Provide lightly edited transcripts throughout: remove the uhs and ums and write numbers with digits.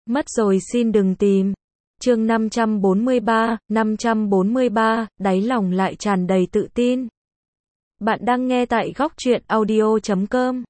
Mất rồi xin đừng tìm. Chương 543, đáy lòng lại tràn đầy tự tin. Bạn đang nghe tại góc truyện audio.com.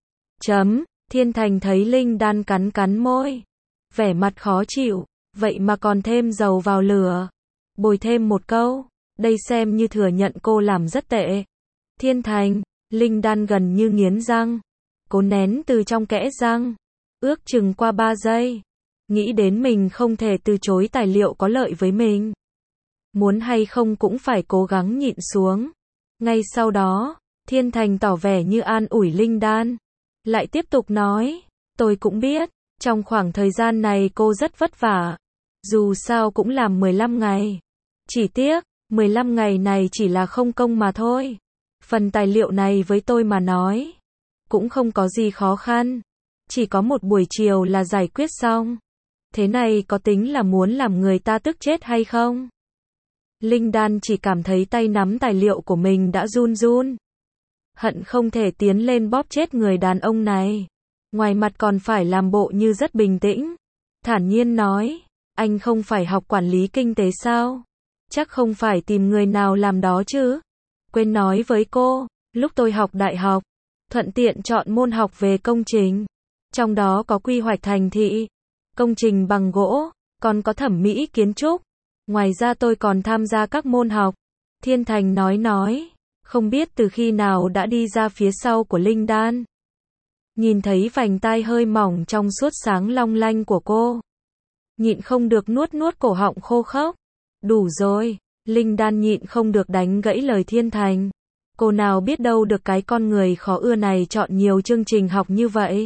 Thiên Thành thấy Linh Đan cắn cắn môi, vẻ mặt khó chịu, vậy mà còn thêm dầu vào lửa. Bồi thêm một câu, đây xem như thừa nhận cô làm rất tệ. Thiên Thành, Linh Đan gần như nghiến răng, cố nén từ trong kẽ răng, ước chừng qua 3 giây. Nghĩ đến mình không thể từ chối tài liệu có lợi với mình. Muốn hay không cũng phải cố gắng nhịn xuống. Ngay sau đó, Thiên Thành tỏ vẻ như an ủi Linh Đan. Lại tiếp tục nói, tôi cũng biết, trong khoảng thời gian này cô rất vất vả. Dù sao cũng làm 15 ngày. Chỉ tiếc, 15 ngày này chỉ là không công mà thôi. Phần tài liệu này với tôi mà nói, cũng không có gì khó khăn. Chỉ có một buổi chiều là giải quyết xong. Thế này có tính là muốn làm người ta tức chết hay không? Linh Đan chỉ cảm thấy tay nắm tài liệu của mình đã run run. Hận không thể tiến lên bóp chết người đàn ông này. Ngoài mặt còn phải làm bộ như rất bình tĩnh. Thản nhiên nói, anh không phải học quản lý kinh tế sao? Chắc không phải tìm người nào làm đó chứ? Quên nói với cô, lúc tôi học đại học, thuận tiện chọn môn học về công trình. Trong đó có quy hoạch thành thị, công trình bằng gỗ, còn có thẩm mỹ kiến trúc. Ngoài ra tôi còn tham gia các môn học. Thiên Thành nói, không biết từ khi nào đã đi ra phía sau của Linh Đan. Nhìn thấy vành tai hơi mỏng trong suốt sáng long lanh của cô. Nhịn không được nuốt cổ họng khô khốc. Đủ rồi, Linh Đan nhịn không được đánh gãy lời Thiên Thành. Cô nào biết đâu được cái con người khó ưa này chọn nhiều chương trình học như vậy.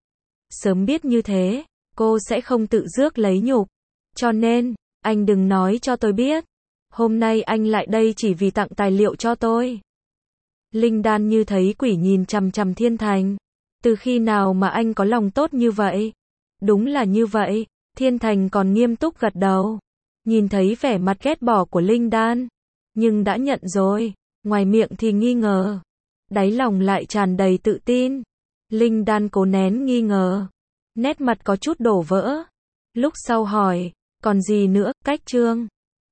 Sớm biết như thế, cô sẽ không tự rước lấy nhục. Cho nên, anh đừng nói cho tôi biết. Hôm nay anh lại đây chỉ vì tặng tài liệu cho tôi. Linh Đan như thấy quỷ nhìn chằm chằm Thiên Thành. Từ khi nào mà anh có lòng tốt như vậy? Đúng là như vậy. Thiên Thành còn nghiêm túc gật đầu. Nhìn thấy vẻ mặt ghét bỏ của Linh Đan. Nhưng đã nhận rồi. Ngoài miệng thì nghi ngờ. Đáy lòng lại tràn đầy tự tin. Linh Đan cố nén nghi ngờ. Nét mặt có chút đổ vỡ. Lúc sau hỏi, còn gì nữa, cách chương.